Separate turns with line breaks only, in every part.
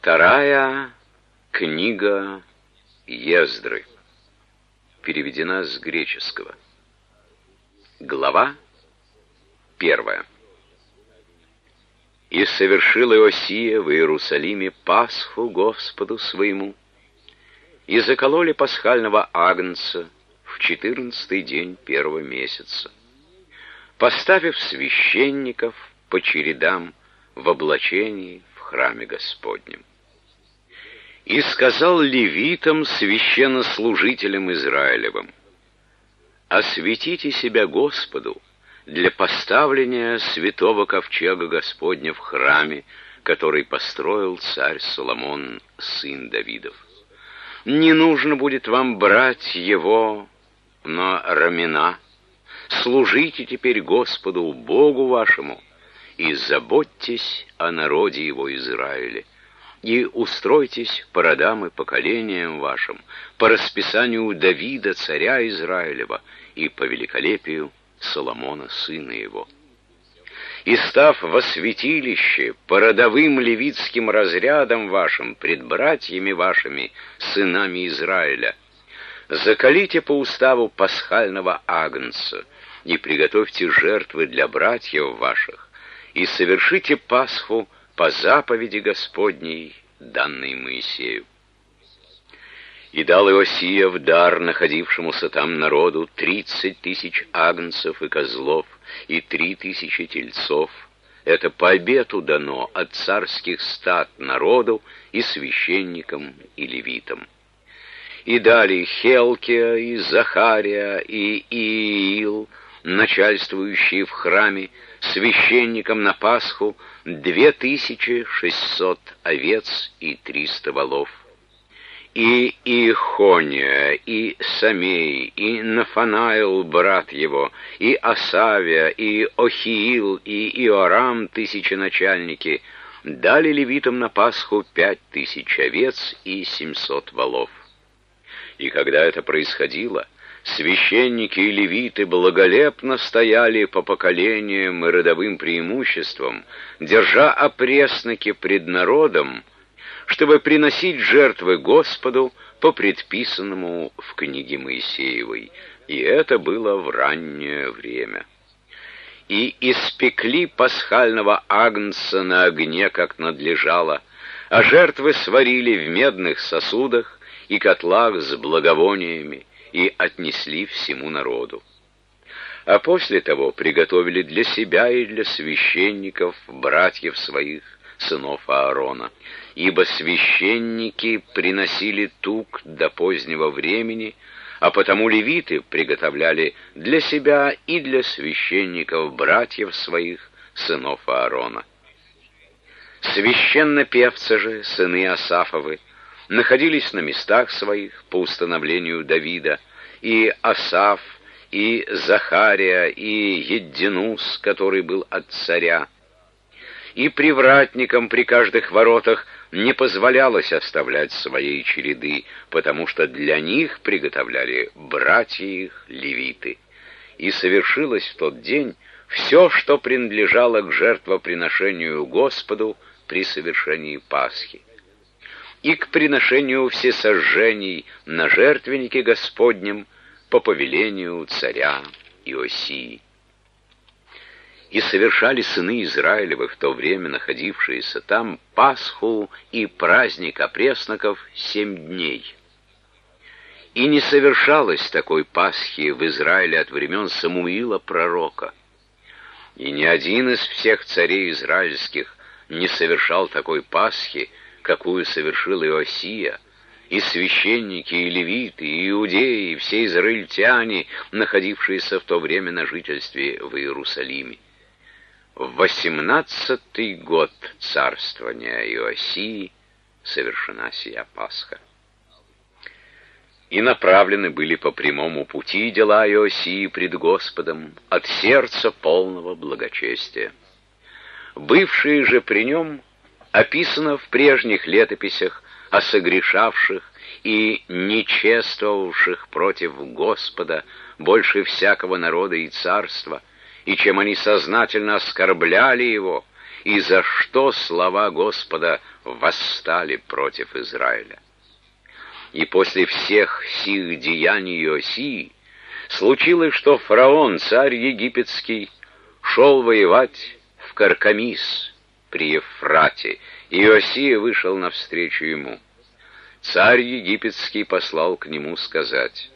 Вторая книга Ездры. Переведена с греческого. Глава 1. «И совершил Иосия в Иерусалиме Пасху Господу своему, и закололи пасхального агнца в 14-й день первого месяца, поставив священников по чередам в облачении в храме Господнем. И сказал левитам, священнослужителям Израилевым: осветите себя Господу для поставления святого ковчега Господня в храме, который построил царь Соломон, сын Давидов. Не нужно будет вам брать его на рамена. Служите теперь Господу, Богу вашему, и заботьтесь о народе его Израиле, и устройтесь по родам и поколениям вашим, по расписанию Давида, царя Израилева, и по великолепию Соломона, сына его. И став во святилище по родовым левитским разрядам вашим, пред братьями вашими, сынами Израиля, заколите по уставу пасхального агнца, и приготовьте жертвы для братьев ваших, и совершите Пасху по заповеди Господней, данной Моисею. И дал Иосия в дар находившемуся там народу 30 000 агнцев и козлов, и 3000 тельцов. Это по обету дано от царских стад народу и священникам и левитам. И дали Хелкия, и Захария, и Иил, начальствующие в храме, священникам на Пасху 2600 овец и 300 волов. И Ихония, и Самей, и Нафанаил, брат его, и Асавия, и Охиил, и Иорам, тысяченачальники, дали левитам на Пасху 5000 овец и 700 волов. И когда это происходило, священники и левиты благолепно стояли по поколениям и родовым преимуществам, держа опресноки пред народом, чтобы приносить жертвы Господу по предписанному в книге Моисеевой, и это было в раннее время. И испекли пасхального агнца на огне, как надлежало, а жертвы сварили в медных сосудах и котлах с благовониями, и отнесли всему народу. А после того приготовили для себя и для священников, братьев своих, сынов Аарона, ибо священники приносили тук до позднего времени, а потому левиты приготовляли для себя и для священников, братьев своих, сынов Аарона. Священнопевцы же, сыны Асафовы, находились на местах своих по установлению Давида, и Асаф, и Захария, и Еддинус, который был от царя. И привратникам при каждых воротах не позволялось оставлять своей череды, потому что для них приготовляли братья их, левиты. И совершилось в тот день все, что принадлежало к жертвоприношению Господу при совершении Пасхи, и к приношению всесожжений на жертвеннике Господнем по повелению царя Иосии. И совершали сыны Израилевы, в то время находившиеся там, Пасху и праздник опресноков 7 дней. И не совершалось такой Пасхи в Израиле от времен Самуила пророка. И ни один из всех царей израильских не совершал такой Пасхи, какую совершил Иосия, и священники, и левиты, и иудеи, и все израильтяне, находившиеся в то время на жительстве в Иерусалиме. В 18-й год царствования Иосии совершена сия Пасха. И направлены были по прямому пути дела Иосии пред Господом от сердца полного благочестия. Бывшие же при нем описано в прежних летописях о согрешавших и нечествовавших против Господа больше всякого народа и царства, и чем они сознательно оскорбляли его, и за что слова Господа восстали против Израиля. И после всех сих деяний Иосии случилось, что фараон, царь египетский, шел воевать в Каркамис при Ефрате, и Иосия вышел навстречу ему. Царь египетский послал к нему сказать: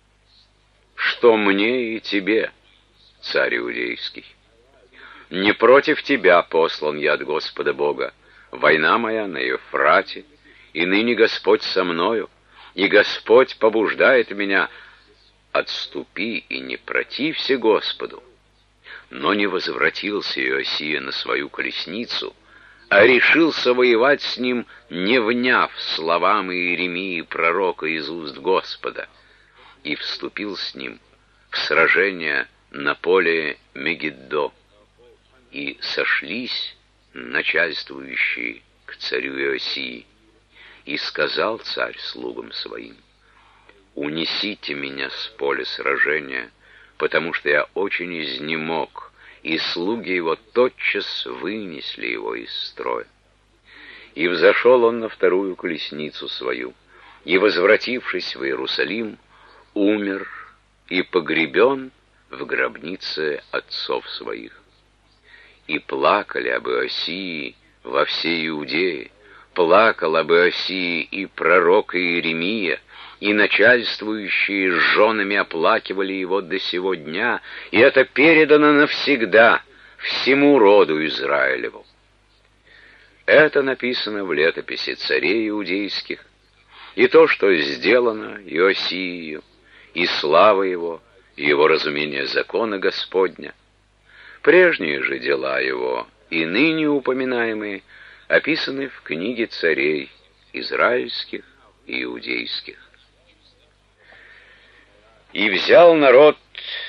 «Что мне и тебе, царь иудейский? Не против тебя послан я от Господа Бога. Война моя на Ефрате, и ныне Господь со мною, и Господь побуждает меня: отступи и не протився Господу». Но не возвратился Иосия на свою колесницу, а решился воевать с ним, не вняв словам Иеремии пророка из уст Господа, и вступил с ним в сражение на поле Мегиддо. И сошлись начальствующие к царю Иосии, и сказал царь слугам своим: «Унесите меня с поля сражения, потому что я очень изнемог». И слуги его тотчас вынесли его из строя. И взошел он на вторую колесницу свою, и, возвратившись в Иерусалим, умер и погребен в гробнице отцов своих. И плакали об Иосии во всей Иудее, плакал об Иосии и пророк Иеремия, и начальствующие с женами оплакивали его до сего дня, и это передано навсегда всему роду Израилеву. Это написано в летописи царей иудейских, и то, что сделано Иосией, и слава его, и его разумение закона Господня. Прежние же дела его, и ныне упоминаемые, описаны в книге царей израильских и иудейских. И взял народ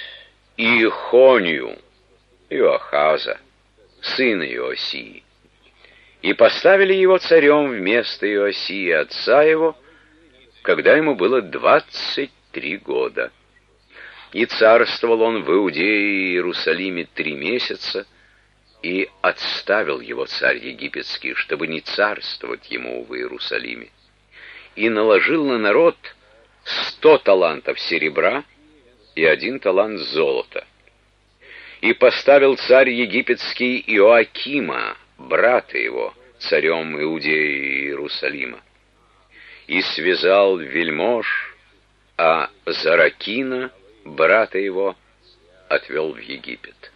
Иехонию, Иоахаза, сына Иосии, и поставили его царем вместо Иосии, отца его, когда ему было 23 года. И царствовал он в Иудее и Иерусалиме 3 месяца, и отставил его царь египетский, чтобы не царствовать ему в Иерусалиме, и наложил на народ 100 талантов серебра и 1 талант золота. И поставил царь египетский Иоакима, брата его, царем Иудеи и Иерусалима, и связал вельмож, а Заракина, брата его, отвел в Египет.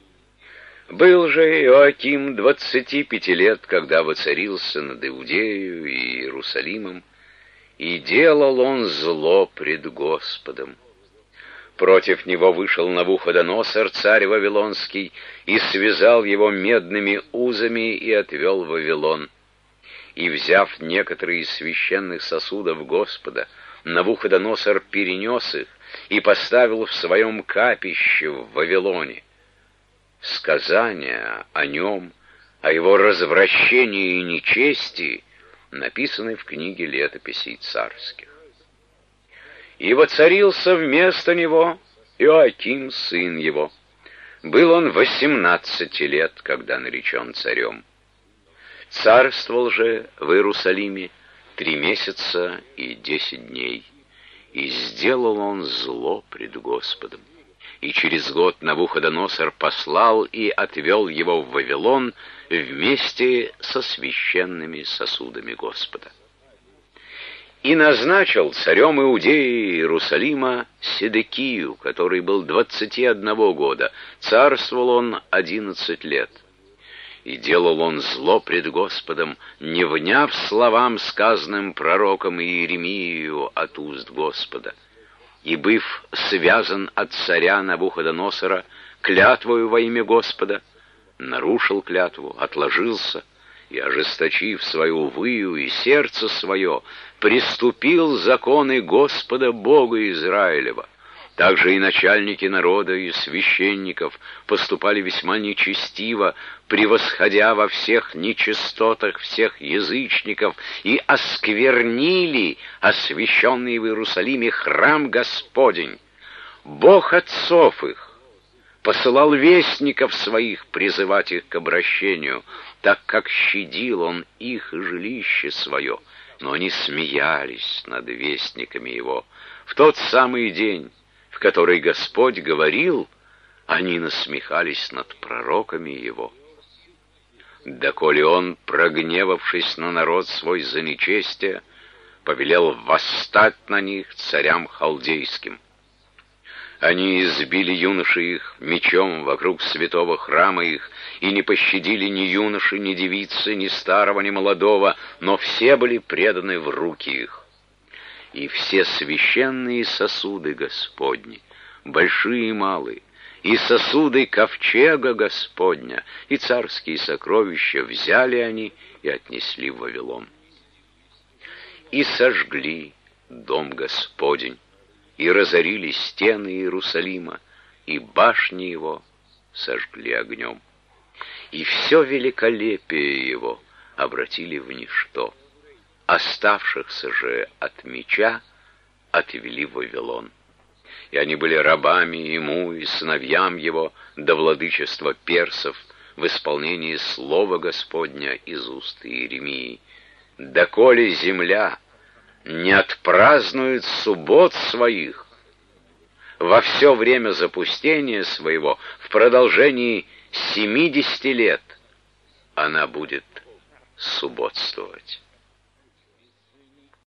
Был же Иоаким 25 лет, когда воцарился над Иудеей и Иерусалимом, и делал он зло пред Господом. Против него вышел Навуходоносор, царь Вавилонский, и связал его медными узами и отвел в Вавилон. И, взяв некоторые из священных сосудов Господа, Навуходоносор перенес их и поставил в своем капище в Вавилоне. Сказания о нем, о его развращении и нечестии написаны в книге летописей царских. И воцарился вместо него Иоаким, сын его. Был он 18 лет, когда наречен царем. Царствовал же в Иерусалиме 3 месяца и 10 дней, и сделал он зло пред Господом. И через год Навуходоносор послал и отвел его в Вавилон вместе со священными сосудами Господа. И назначил царем Иудеи и Иерусалима Седекию, который был 21 года, царствовал он 11 лет. И делал он зло пред Господом, не вняв словам, сказанным пророком Иеремию от уст Господа. И, быв связан от царя Навуходоносора клятвою во имя Господа, нарушил клятву, отложился, и, ожесточив свою выю и сердце свое, приступил законы Господа Бога Израилева. Также и начальники народа и священников поступали весьма нечестиво, превосходя во всех нечистотах всех язычников, и осквернили освященный в Иерусалиме храм Господень. Бог отцов их посылал вестников своих призывать их к обращению, так как щадил он их и жилище свое. Но они смеялись над вестниками его. В тот самый день, в который Господь говорил, они насмехались над пророками его. Доколе он, прогневавшись на народ свой за нечестие, повелел восстать на них царям халдейским. Они избили юношей их мечом вокруг святого храма их, и не пощадили ни юноши, ни девицы, ни старого, ни молодого, но все были преданы в руки их. И все священные сосуды Господни, большие и малые, и сосуды ковчега Господня, и царские сокровища взяли они и отнесли в Вавилон. И сожгли дом Господень, и разорили стены Иерусалима, и башни его сожгли огнем. И все великолепие его обратили в ничто. Оставшихся же от меча отвели в Вавилон. И они были рабами ему и сыновьям его до владычества персов в исполнении слова Господня из уст Иеремии. Доколе земля не отпразднует суббот своих, во все время запустения своего, в продолжении 70 лет, она будет субботствовать.